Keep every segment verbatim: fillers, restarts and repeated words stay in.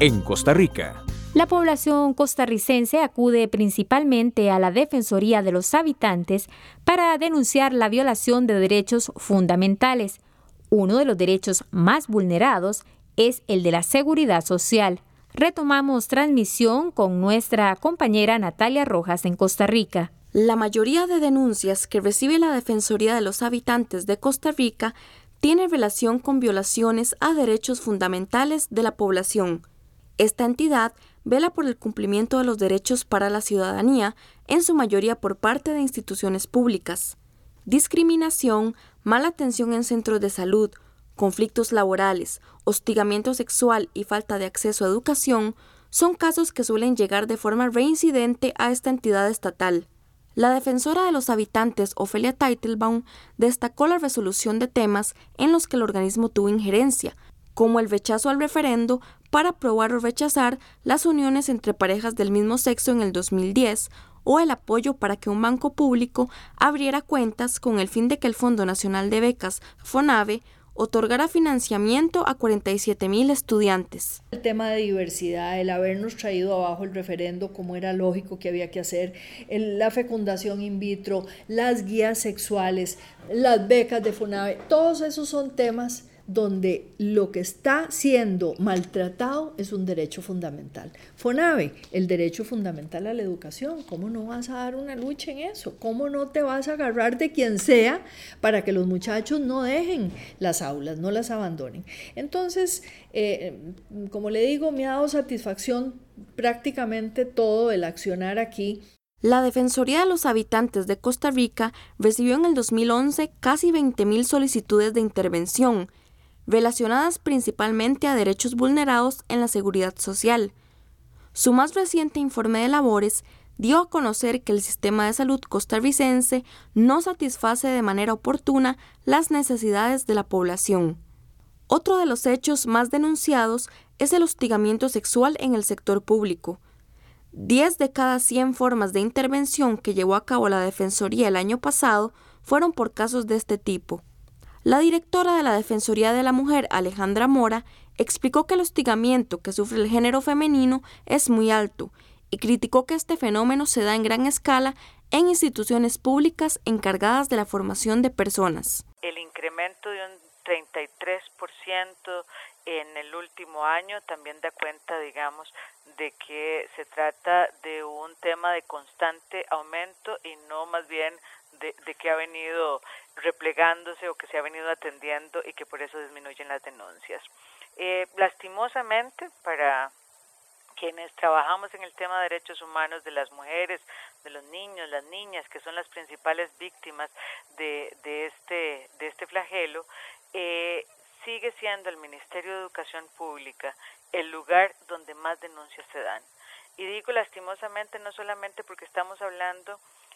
en Costa Rica. La población costarricense acude principalmente a la Defensoría de los Habitantes para denunciar la violación de derechos fundamentales. Uno de los derechos más vulnerados es el de la seguridad social. Retomamos transmisión con nuestra compañera Natalia Rojas en Costa Rica. La mayoría de denuncias que recibe la Defensoría de los Habitantes de Costa Rica tiene relación con violaciones a derechos fundamentales de la población. Esta entidad vela por el cumplimiento de los derechos para la ciudadanía, en su mayoría por parte de instituciones públicas. Discriminación, mala atención en centros de salud, conflictos laborales, hostigamiento sexual y falta de acceso a educación son casos que suelen llegar de forma reincidente a esta entidad estatal. La defensora de los habitantes, Ofelia Teitelbaum, destacó la resolución de temas en los que el organismo tuvo injerencia, como el rechazo al referendo para aprobar o rechazar las uniones entre parejas del mismo sexo en el dos mil diez, o el apoyo para que un banco público abriera cuentas con el fin de que el Fondo Nacional de Becas, FONABE, otorgara financiamiento a cuarenta y siete mil estudiantes. El tema de diversidad, el habernos traído abajo el referendo como era lógico que había que hacer, el, la fecundación in vitro, las guías sexuales, las becas de FONABE, todos esos son temas donde lo que está siendo maltratado es un derecho fundamental. FONABE, el derecho fundamental a la educación, ¿cómo no vas a dar una lucha en eso? ¿Cómo no te vas a agarrar de quien sea para que los muchachos no dejen las aulas, no las abandonen? Entonces, eh, como le digo, me ha dado satisfacción prácticamente todo el accionar aquí. La Defensoría de los Habitantes de Costa Rica recibió en el dos mil once casi veinte mil solicitudes de intervención, relacionadas principalmente a derechos vulnerados en la seguridad social. Su más reciente informe de labores dio a conocer que el sistema de salud costarricense no satisface de manera oportuna las necesidades de la población. Otro de los hechos más denunciados es el hostigamiento sexual en el sector público. diez de cada cien formas de intervención que llevó a cabo la Defensoría el año pasado fueron por casos de este tipo. La directora de la Defensoría de la Mujer, Alejandra Mora, explicó que el hostigamiento que sufre el género femenino es muy alto y criticó que este fenómeno se da en gran escala en instituciones públicas encargadas de la formación de personas. El incremento de un treinta y tres por ciento en el último año también da cuenta, digamos, de que se trata de un tema de constante aumento y no más bien de, de que ha venido replegándose o que se ha venido atendiendo y que por eso disminuyen las denuncias. Eh, lastimosamente, para quienes trabajamos en el tema de derechos humanos de las mujeres, de los niños, las niñas, que son las principales víctimas de, de, este, de este flagelo, eh, sigue siendo el Ministerio de Educación Pública el lugar donde más denuncias se dan. Y digo lastimosamente no solamente porque estamos hablando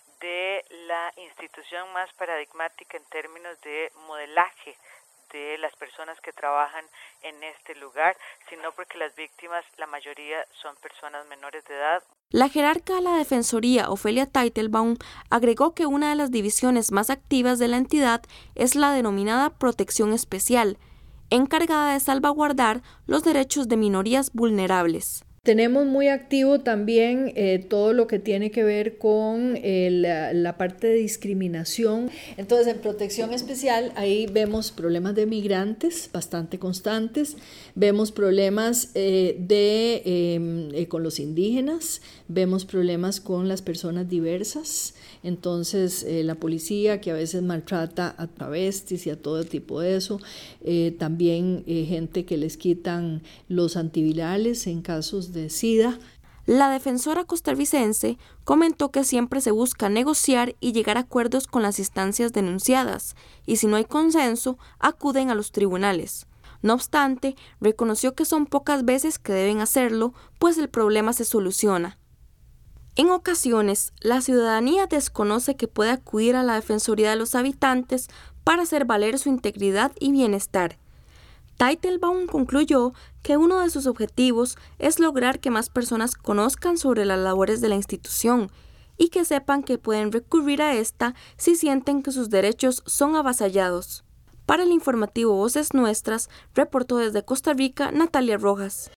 de la institución más paradigmática en términos de modelaje de las personas que trabajan en este lugar, sino porque las víctimas, la mayoría, son personas menores de edad. La jerarca de la Defensoría, Ofelia Teitelbaum, agregó que una de las divisiones más activas de la entidad es la denominada Protección Especial, encargada de salvaguardar los derechos de minorías vulnerables. Tenemos muy activo también eh, todo lo que tiene que ver con eh, la, la parte de discriminación. Entonces, en protección especial, ahí vemos problemas de migrantes bastante constantes, vemos problemas eh, de, eh, eh, con los indígenas, vemos problemas con las personas diversas. Entonces, eh, la policía que a veces maltrata a travestis y a todo tipo de eso. Eh, también eh, gente que les quitan los antivirales en casos de SIDA. La defensora costarricense comentó que siempre se busca negociar y llegar a acuerdos con las instancias denunciadas, y si no hay consenso, acuden a los tribunales. No obstante, reconoció que son pocas veces que deben hacerlo, pues el problema se soluciona. En ocasiones, la ciudadanía desconoce que puede acudir a la Defensoría de los Habitantes para hacer valer su integridad y bienestar. Teitelbaum concluyó que uno de sus objetivos es lograr que más personas conozcan sobre las labores de la institución y que sepan que pueden recurrir a esta si sienten que sus derechos son avasallados. Para el informativo Voces Nuestras, reportó desde Costa Rica Natalia Rojas.